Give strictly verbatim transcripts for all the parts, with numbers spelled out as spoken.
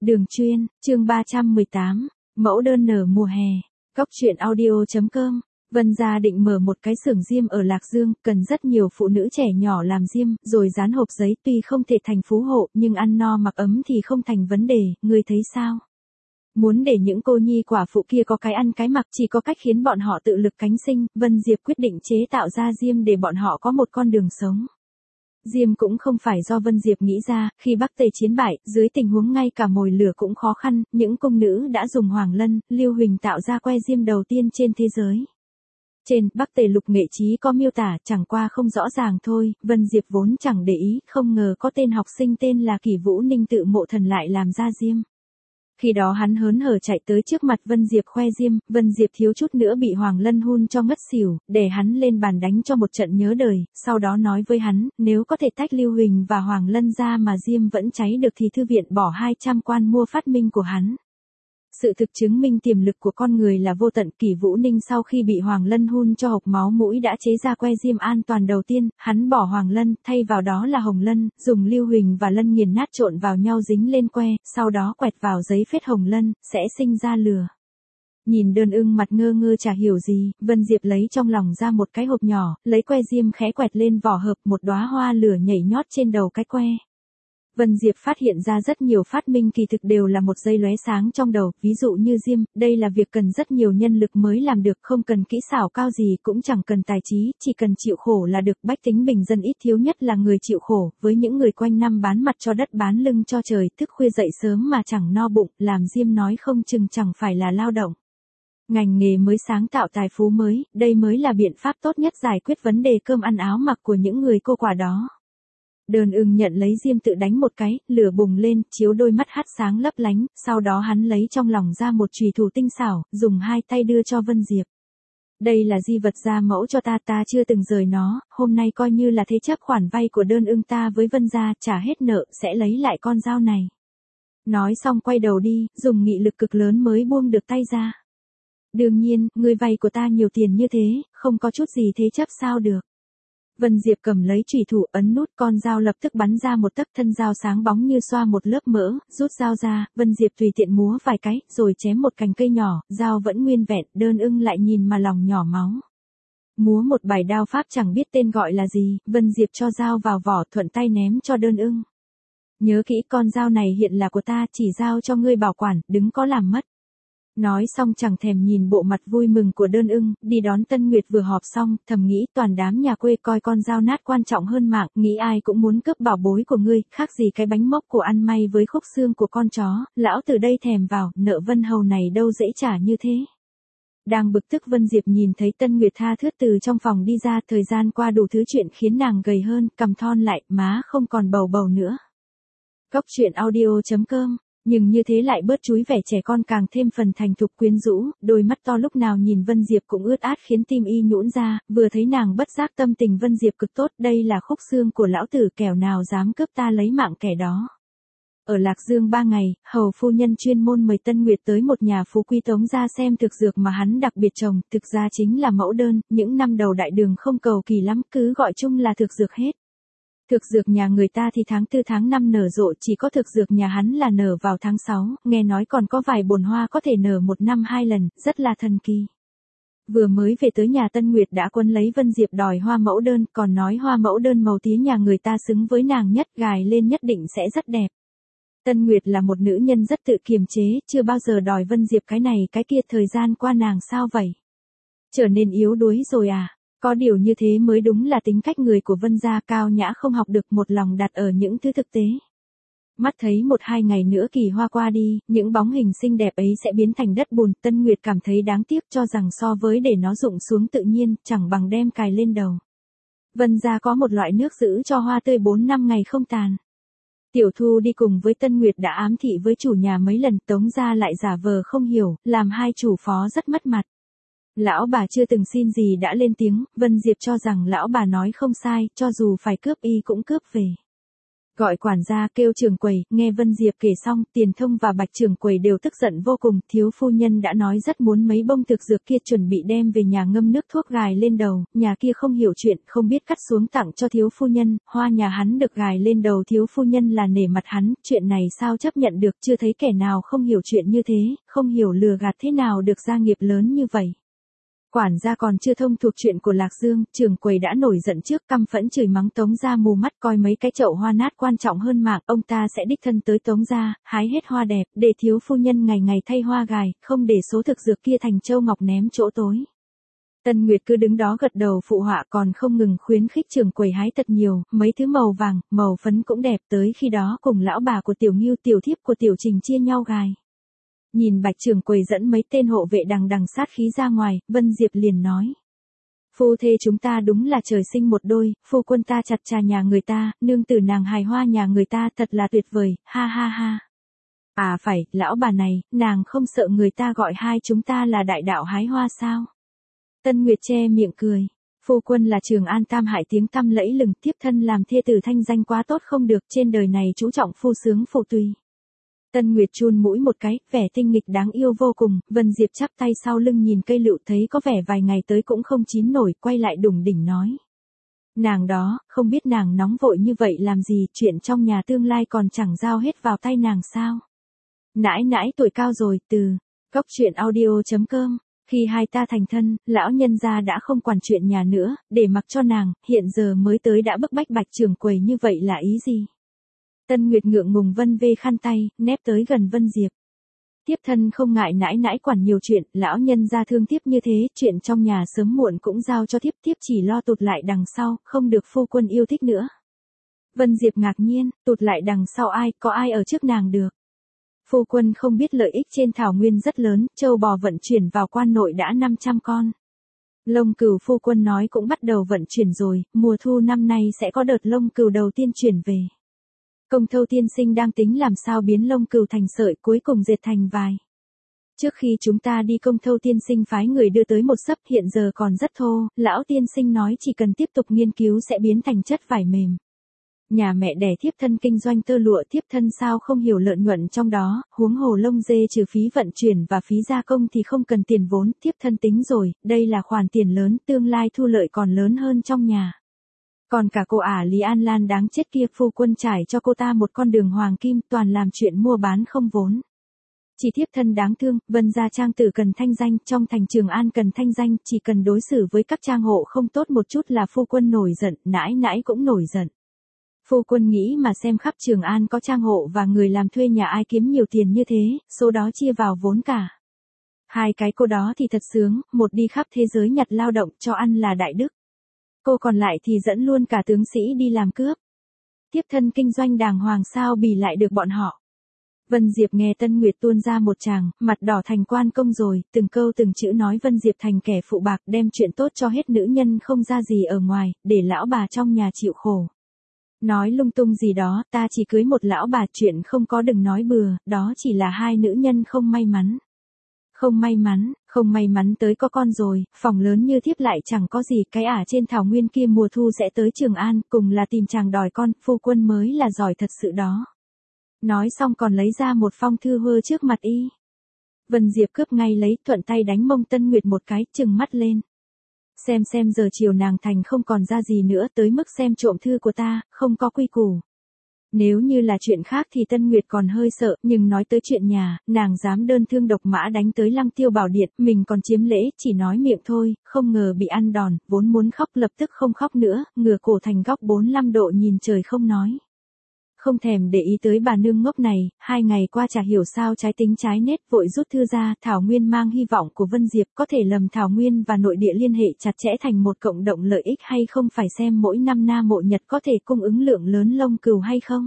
Đường Chuyên, chương ba trăm mười tám, mẫu đơn nở mùa hè. Cóc truyện audio.com. Vân gia định mở một cái xưởng diêm ở Lạc Dương, cần rất nhiều phụ nữ trẻ nhỏ làm diêm, rồi dán hộp giấy, tuy không thể thành phú hộ, nhưng ăn no mặc ấm thì không thành vấn đề, ngươi thấy sao? Muốn để những cô nhi quả phụ kia có cái ăn cái mặc, chỉ có cách khiến bọn họ tự lực cánh sinh, Vân Diệp quyết định chế tạo ra diêm để bọn họ có một con đường sống. Diêm cũng không phải do Vân Diệp nghĩ ra, khi Bắc Tề chiến bại, dưới tình huống ngay cả mồi lửa cũng khó khăn, những cung nữ đã dùng Hoàng Lân, Lưu Huỳnh tạo ra que diêm đầu tiên trên thế giới. Trên Bắc Tề lục nghệ chí có miêu tả, chẳng qua không rõ ràng thôi, Vân Diệp vốn chẳng để ý, không ngờ có tên học sinh tên là Kỷ Vũ Ninh tự mộ thần lại làm ra diêm. Khi đó hắn hớn hở chạy tới trước mặt Vân Diệp khoe diêm, Vân Diệp thiếu chút nữa bị Hoàng Lân hun cho ngất xỉu, để hắn lên bàn đánh cho một trận nhớ đời, sau đó nói với hắn, nếu có thể tách Lưu Huỳnh và Hoàng Lân ra mà diêm vẫn cháy được thì thư viện bỏ hai trăm quan mua phát minh của hắn. Sự thực chứng minh tiềm lực của con người là vô tận. Kỷ Vũ Ninh sau khi bị Hoàng Lân hun cho hộc máu mũi đã chế ra que diêm an toàn đầu tiên, hắn bỏ Hoàng Lân, thay vào đó là Hồng Lân, dùng Lưu Huỳnh và Lân nghiền nát trộn vào nhau dính lên que, sau đó quẹt vào giấy phết Hồng Lân, sẽ sinh ra lửa. Nhìn Đơn Ưng mặt ngơ ngơ chả hiểu gì, Vân Diệp lấy trong lòng ra một cái hộp nhỏ, lấy que diêm khẽ quẹt lên vỏ hộp, một đóa hoa lửa nhảy nhót trên đầu cái que. Vân Diệp phát hiện ra rất nhiều phát minh kỳ thực đều là một giây lóe sáng trong đầu, ví dụ như diêm, đây là việc cần rất nhiều nhân lực mới làm được, không cần kỹ xảo cao gì cũng chẳng cần tài trí, chỉ cần chịu khổ là được. Bách tính bình dân ít thiếu nhất là người chịu khổ, với những người quanh năm bán mặt cho đất bán lưng cho trời, thức khuya dậy sớm mà chẳng no bụng, làm diêm nói không chừng chẳng phải là lao động. Ngành nghề mới sáng tạo tài phú mới, đây mới là biện pháp tốt nhất giải quyết vấn đề cơm ăn áo mặc của những người cô quả đó. Đơn Ưng nhận lấy diêm tự đánh một cái, lửa bùng lên, chiếu đôi mắt hắt sáng lấp lánh, sau đó hắn lấy trong lòng ra một chùy thủ tinh xảo, dùng hai tay đưa cho Vân Diệp. Đây là di vật gia mẫu cho ta, ta chưa từng rời nó, hôm nay coi như là thế chấp khoản vay của Đơn Ưng ta với Vân gia, trả hết nợ, sẽ lấy lại con dao này. Nói xong quay đầu đi, dùng nghị lực cực lớn mới buông được tay ra. Đương nhiên, ngươi vay của ta nhiều tiền như thế, không có chút gì thế chấp sao được. Vân Diệp cầm lấy chùy thủ ấn nút, con dao lập tức bắn ra một tấc, thân dao sáng bóng như xoa một lớp mỡ, rút dao ra, Vân Diệp tùy tiện múa vài cái, rồi chém một cành cây nhỏ, dao vẫn nguyên vẹn, Đơn Ưng lại nhìn mà lòng nhỏ máu. Múa một bài đao pháp chẳng biết tên gọi là gì, Vân Diệp cho dao vào vỏ, thuận tay ném cho Đơn Ưng. Nhớ kỹ, con dao này hiện là của ta, chỉ giao cho ngươi bảo quản, đừng có làm mất. Nói xong chẳng thèm nhìn bộ mặt vui mừng của Đơn Ưng, đi đón Tân Nguyệt vừa họp xong, thầm nghĩ toàn đám nhà quê coi con dao nát quan trọng hơn mạng, nghĩ ai cũng muốn cướp bảo bối của ngươi, khác gì cái bánh mốc của ăn may với khúc xương của con chó, lão từ đây thèm vào, nợ Vân Hầu này đâu dễ trả như thế. Đang bực tức, Vân Diệp nhìn thấy Tân Nguyệt tha thướt từ trong phòng đi ra, thời gian qua đủ thứ chuyện khiến nàng gầy hơn, cằm thon lại, má không còn bầu bầu nữa. Cóc truyện audio.com. Nhưng như thế lại bớt chúi vẻ trẻ con, càng thêm phần thành thục quyến rũ, đôi mắt to lúc nào nhìn Vân Diệp cũng ướt át khiến tim y nhũn ra, vừa thấy nàng bất giác tâm tình Vân Diệp cực tốt, đây là khúc xương của lão tử, kẻo nào dám cướp ta lấy mạng kẻ đó. Ở Lạc Dương ba ngày, hầu phu nhân chuyên môn mời Tân Nguyệt tới một nhà phú quý Tống ra xem thực dược mà hắn đặc biệt trồng, thực ra chính là mẫu đơn, những năm đầu đại đường không cầu kỳ lắm, cứ gọi chung là thực dược hết. Thực dược nhà người ta thì tháng tư tháng năm nở rộ, chỉ có thực dược nhà hắn là nở vào tháng sáu, nghe nói còn có vài bồn hoa có thể nở một năm hai lần, rất là thần kỳ. Vừa mới về tới nhà Tân Nguyệt đã quấn lấy Vân Diệp đòi hoa mẫu đơn, còn nói hoa mẫu đơn màu tía nhà người ta xứng với nàng nhất, gài lên nhất định sẽ rất đẹp. Tân Nguyệt là một nữ nhân rất tự kiềm chế, chưa bao giờ đòi Vân Diệp cái này cái kia, thời gian qua nàng sao vậy? Trở nên yếu đuối rồi à? Có điều như thế mới đúng là tính cách người của Vân gia, cao nhã không học được, một lòng đặt ở những thứ thực tế. Mắt thấy một hai ngày nữa kỳ hoa qua đi, những bóng hình xinh đẹp ấy sẽ biến thành đất bùn, Tân Nguyệt cảm thấy đáng tiếc, cho rằng so với để nó rụng xuống tự nhiên, chẳng bằng đem cài lên đầu. Vân gia có một loại nước giữ cho hoa tươi bốn năm ngày không tàn. Tiểu Thu đi cùng với Tân Nguyệt đã ám thị với chủ nhà mấy lần, Tống gia lại giả vờ không hiểu, làm hai chủ phó rất mất mặt. Lão bà chưa từng xin gì đã lên tiếng, Vân Diệp cho rằng lão bà nói không sai, cho dù phải cướp y cũng cướp về. Gọi quản gia kêu trưởng quầy, nghe Vân Diệp kể xong, Tiền Thông và Bạch trưởng quầy đều tức giận vô cùng, thiếu phu nhân đã nói rất muốn mấy bông thực dược kia chuẩn bị đem về nhà ngâm nước thuốc gài lên đầu, nhà kia không hiểu chuyện, không biết cắt xuống tặng cho thiếu phu nhân, hoa nhà hắn được gài lên đầu thiếu phu nhân là nể mặt hắn, chuyện này sao chấp nhận được, chưa thấy kẻ nào không hiểu chuyện như thế, không hiểu lừa gạt thế nào được gia nghiệp lớn như vậy. Quản gia còn chưa thông thuộc chuyện của Lạc Dương, trưởng quầy đã nổi giận trước, căm phẫn chửi mắng Tống gia mù mắt, coi mấy cái chậu hoa nát quan trọng hơn mạng, ông ta sẽ đích thân tới Tống gia, hái hết hoa đẹp, để thiếu phu nhân ngày ngày thay hoa gài, không để số thực dược kia thành châu ngọc ném chỗ tối. Tân Nguyệt cứ đứng đó gật đầu phụ họa, còn không ngừng khuyến khích trưởng quầy hái thật nhiều, mấy thứ màu vàng, màu phấn cũng đẹp, tới khi đó cùng lão bà của Tiểu Ngưu tiểu thiếp của Tiểu Trình chia nhau gài. Nhìn Bạch trưởng quầy dẫn mấy tên hộ vệ đằng đằng sát khí ra ngoài, Vân Diệp liền nói. Phu thê chúng ta đúng là trời sinh một đôi, phu quân ta chặt trà nhà người ta, nương tử nàng hài hoa nhà người ta, thật là tuyệt vời, ha ha ha. À phải, lão bà này, nàng không sợ người ta gọi hai chúng ta là đại đạo hái hoa sao? Tân Nguyệt che miệng cười. Phu quân là Trường An Tam Hải tiếng tăm lẫy lừng, tiếp thân làm thê tử thanh danh quá tốt không được, trên đời này chú trọng phu sướng phụ tùy. Tân Nguyệt chun mũi một cái, vẻ tinh nghịch đáng yêu vô cùng, Vân Diệp chắp tay sau lưng nhìn cây lựu thấy có vẻ vài ngày tới cũng không chín nổi, quay lại đủng đỉnh nói. Nàng đó, không biết nàng nóng vội như vậy làm gì, chuyện trong nhà tương lai còn chẳng giao hết vào tay nàng sao. Nãi nãi tuổi cao rồi, từ, góc truyện audio chấm com. Khi hai ta thành thân, lão nhân gia đã không quản chuyện nhà nữa, để mặc cho nàng, hiện giờ mới tới đã bức bách Bạch trưởng quầy như vậy là ý gì? Tân Nguyệt ngượng ngùng vân vê khăn tay, nép tới gần Vân Diệp. Tiếp thân không ngại nãi nãi quản nhiều chuyện, lão nhân gia thương tiếp như thế, chuyện trong nhà sớm muộn cũng giao cho tiếp, tiếp chỉ lo tụt lại đằng sau, không được phu quân yêu thích nữa. Vân Diệp ngạc nhiên, tụt lại đằng sau ai, có ai ở trước nàng được. Phu quân không biết lợi ích trên thảo nguyên rất lớn, châu bò vận chuyển vào quan nội đã năm trăm con. Lông cừu phu quân nói cũng bắt đầu vận chuyển rồi, mùa thu năm nay sẽ có đợt lông cừu đầu tiên chuyển về. Công Thâu tiên sinh đang tính làm sao biến lông cừu thành sợi cuối cùng dệt thành vải. Trước khi chúng ta đi Công Thâu tiên sinh phái người đưa tới một sấp hiện giờ còn rất thô, lão tiên sinh nói chỉ cần tiếp tục nghiên cứu sẽ biến thành chất vải mềm. Nhà mẹ đẻ thiếp thân kinh doanh tơ lụa thiếp thân sao không hiểu lợi nhuận trong đó, huống hồ lông dê trừ phí vận chuyển và phí gia công thì không cần tiền vốn, thiếp thân tính rồi, đây là khoản tiền lớn, tương lai thu lợi còn lớn hơn trong nhà. Còn cả cô ả Lý An Lan đáng chết kia phu quân trải cho cô ta một con đường hoàng kim toàn làm chuyện mua bán không vốn. Chỉ thiếp thân đáng thương, Vân gia trang tử cần thanh danh, trong thành Trường An cần thanh danh, chỉ cần đối xử với các trang hộ không tốt một chút là phu quân nổi giận, nãi nãi cũng nổi giận. Phu quân nghĩ mà xem khắp Trường An có trang hộ và người làm thuê nhà ai kiếm nhiều tiền như thế, số đó chia vào vốn cả. Hai cái cô đó thì thật sướng, một đi khắp thế giới nhặt lao động cho ăn là đại đức. Cô còn lại thì dẫn luôn cả tướng sĩ đi làm cướp. Tiếp thân kinh doanh đàng hoàng sao bì lại được bọn họ. Vân Diệp nghe Tân Nguyệt tuôn ra một tràng, mặt đỏ thành quan công rồi, từng câu từng chữ nói Vân Diệp thành kẻ phụ bạc đem chuyện tốt cho hết nữ nhân không ra gì ở ngoài, để lão bà trong nhà chịu khổ. Nói lung tung gì đó, ta chỉ cưới một lão bà, chuyện không có đừng nói bừa, đó chỉ là hai nữ nhân không may mắn. Không may mắn, không may mắn tới có con rồi, phòng lớn như thiếp lại chẳng có gì, cái ả trên thảo nguyên kia mùa thu sẽ tới Trường An, cùng là tìm chàng đòi con, phu quân mới là giỏi thật sự đó. Nói xong còn lấy ra một phong thư hơ trước mặt y. Vân Diệp cướp ngay lấy, thuận tay đánh mông Tân Nguyệt một cái, trừng mắt lên. Xem xem giờ chiều nàng thành không còn ra gì nữa, tới mức xem trộm thư của ta, không có quy củ. Nếu như là chuyện khác thì Tân Nguyệt còn hơi sợ, nhưng nói tới chuyện nhà, nàng dám đơn thương độc mã đánh tới Lăng Tiêu Bảo Điện, mình còn chiếm lễ, chỉ nói miệng thôi, không ngờ bị ăn đòn, vốn muốn khóc lập tức không khóc nữa, ngửa cổ thành góc bốn mươi lăm độ nhìn trời không nói. Không thèm để ý tới bà nương ngốc này, hai ngày qua chả hiểu sao trái tính trái nết, vội rút thư ra, Thảo Nguyên mang hy vọng của Vân Diệp có thể lầm Thảo Nguyên và nội địa liên hệ chặt chẽ thành một cộng đồng lợi ích hay không, phải xem mỗi năm Na Mộ Nhật có thể cung ứng lượng lớn lông cừu hay không.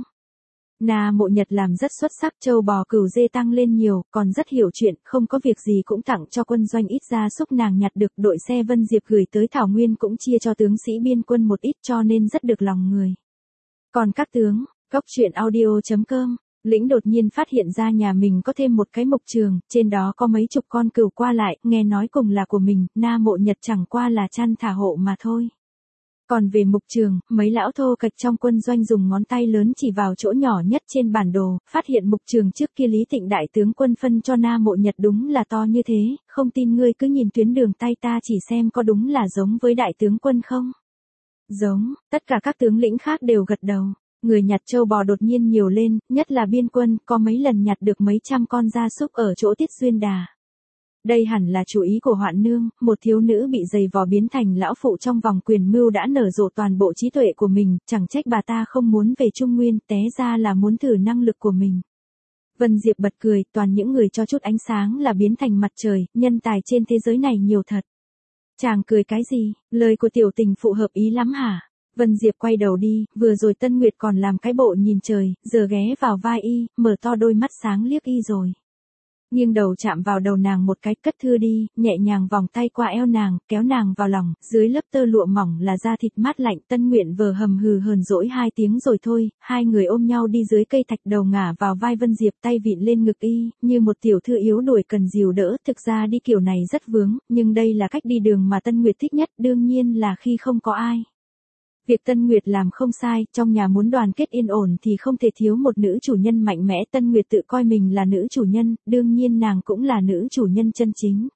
Na Mộ Nhật làm rất xuất sắc, châu bò cừu dê tăng lên nhiều, còn rất hiểu chuyện, không có việc gì cũng tặng cho quân doanh ít gia súc nàng nhặt được, đội xe Vân Diệp gửi tới Thảo Nguyên cũng chia cho tướng sĩ biên quân một ít cho nên rất được lòng người. Còn các tướng, góc truyện audio chấm com, Lĩnh đột nhiên phát hiện ra nhà mình có thêm một cái mộc trường, trên đó có mấy chục con cừu qua lại, nghe nói cùng là của mình, Na Mộ Nhật chẳng qua là chăn thả hộ mà thôi. Còn về mục trường, mấy lão thô kệch trong quân doanh dùng ngón tay lớn chỉ vào chỗ nhỏ nhất trên bản đồ, phát hiện mục trường trước kia Lý Tịnh đại tướng quân phân cho Na Mộ Nhật đúng là to như thế, không tin ngươi cứ nhìn tuyến đường tay ta chỉ xem có đúng là giống với đại tướng quân không. Giống, tất cả các tướng lĩnh khác đều gật đầu. Người nhặt châu bò đột nhiên nhiều lên, nhất là biên quân, có mấy lần nhặt được mấy trăm con gia súc ở chỗ Tiết Duyên Đà. Đây hẳn là chủ ý của Hoạn Nương, một thiếu nữ bị giày vò biến thành lão phụ trong vòng quyền mưu đã nở rộ toàn bộ trí tuệ của mình, chẳng trách bà ta không muốn về Trung Nguyên, té ra là muốn thử năng lực của mình. Vân Diệp bật cười, toàn những người cho chút ánh sáng là biến thành mặt trời, nhân tài trên thế giới này nhiều thật. Chàng cười cái gì, lời của tiểu tình phụ hợp ý lắm hả? Vân Diệp quay đầu đi, vừa rồi Tân Nguyệt còn làm cái bộ nhìn trời, giờ ghé vào vai y, mở to đôi mắt sáng liếc y rồi. Nghiêng đầu chạm vào đầu nàng một cái, cất thư đi, nhẹ nhàng vòng tay qua eo nàng, kéo nàng vào lòng, dưới lớp tơ lụa mỏng là da thịt mát lạnh. Tân Nguyện vờ hầm hừ hờn dỗi hai tiếng rồi thôi, hai người ôm nhau đi dưới cây thạch đầu ngả vào vai Vân Diệp, tay vịn lên ngực y, như một tiểu thư yếu đuổi cần dìu đỡ. Thực ra đi kiểu này rất vướng, nhưng đây là cách đi đường mà Tân Nguyệt thích nhất, đương nhiên là khi không có ai. Việc Tân Nguyệt làm không sai, trong nhà muốn đoàn kết yên ổn thì không thể thiếu một nữ chủ nhân mạnh mẽ. Tân Nguyệt tự coi mình là nữ chủ nhân, đương nhiên nàng cũng là nữ chủ nhân chân chính.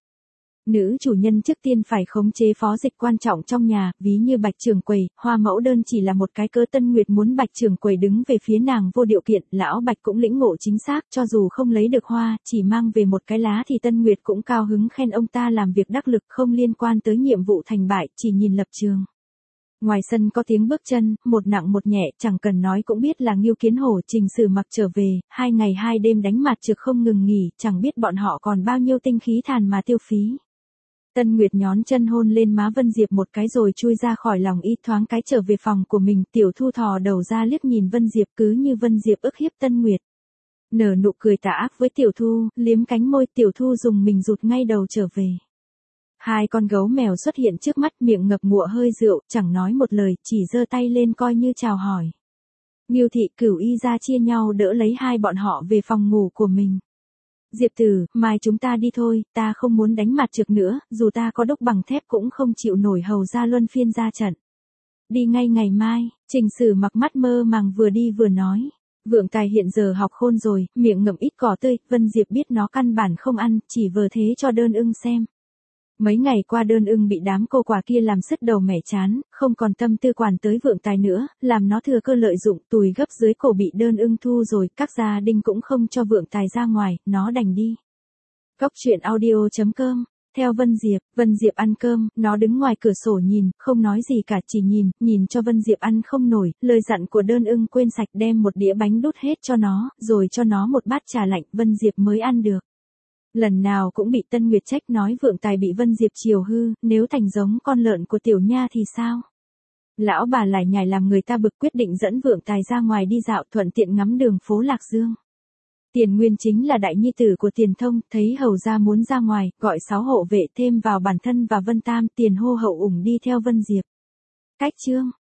Nữ chủ nhân trước tiên phải khống chế phó dịch quan trọng trong nhà, ví như Bạch Trường Quầy, Hoa Mẫu Đơn chỉ là một cái cớ. Tân Nguyệt muốn Bạch Trường Quầy đứng về phía nàng vô điều kiện, lão Bạch cũng lĩnh ngộ chính xác, cho dù không lấy được hoa, chỉ mang về một cái lá thì Tân Nguyệt cũng cao hứng khen ông ta làm việc đắc lực, không liên quan tới nhiệm vụ thành bại, chỉ nhìn lập trường. Ngoài sân có tiếng bước chân, một nặng một nhẹ, chẳng cần nói cũng biết là Ngưu Kiến Hổ. Trình Sử Mặc trở về, hai ngày hai đêm đánh mặt trực không ngừng nghỉ, chẳng biết bọn họ còn bao nhiêu tinh khí thàn mà tiêu phí. Tân Nguyệt nhón chân hôn lên má Vân Diệp một cái rồi chui ra khỏi lòng y, thoáng cái trở về phòng của mình. Tiểu Thu thò đầu ra liếc nhìn Vân Diệp, cứ như Vân Diệp ức hiếp Tân Nguyệt. Nở nụ cười tà ác với Tiểu Thu, liếm cánh môi. Tiểu Thu dùng mình rụt ngay đầu trở về. Hai con gấu mèo xuất hiện trước mắt, miệng ngập ngụa hơi rượu, chẳng nói một lời, chỉ giơ tay lên coi như chào hỏi. Ngưu Thị, Cửu Y ra chia nhau đỡ lấy hai bọn họ về phòng ngủ của mình. Diệp Tử, mai chúng ta đi thôi, ta không muốn đánh mặt trực nữa, dù ta có đúc bằng thép cũng không chịu nổi hầu ra luân phiên ra trận. Đi ngay ngày mai. Trình Sử Mặc mắt mơ màng vừa đi vừa nói. Vượng Tài hiện giờ học khôn rồi, miệng ngậm ít cỏ tươi, Vân Diệp biết nó căn bản không ăn, chỉ vờ thế cho Đơn Ưng xem. Mấy ngày qua Đơn Ưng bị đám cô quả kia làm sứt đầu mẻ chán, không còn tâm tư quản tới Vượng Tài nữa, làm nó thừa cơ lợi dụng, tùi gấp dưới cổ bị Đơn Ưng thu rồi, các gia đình cũng không cho Vượng Tài ra ngoài, nó đành đi. Góc truyện audio chấm com. Theo Vân Diệp, Vân Diệp ăn cơm, nó đứng ngoài cửa sổ nhìn, không nói gì cả, chỉ nhìn, nhìn cho Vân Diệp ăn không nổi, lời dặn của Đơn Ưng quên sạch, đem một đĩa bánh đút hết cho nó, rồi cho nó một bát trà lạnh, Vân Diệp mới ăn được. Lần nào cũng bị Tân Nguyệt trách nói Vượng Tài bị Vân Diệp chiều hư, nếu thành giống con lợn của Tiểu Nha thì sao? Lão bà lải nhải làm người ta bực, quyết định dẫn Vượng Tài ra ngoài đi dạo, thuận tiện ngắm đường phố Lạc Dương. Tiền Nguyên chính là đại nhi tử của Tiền Thông, thấy hầu gia muốn ra ngoài, gọi sáu hộ vệ thêm vào bản thân và Vân Tam. Tiền hô hậu ủng đi theo Vân Diệp. Cách chương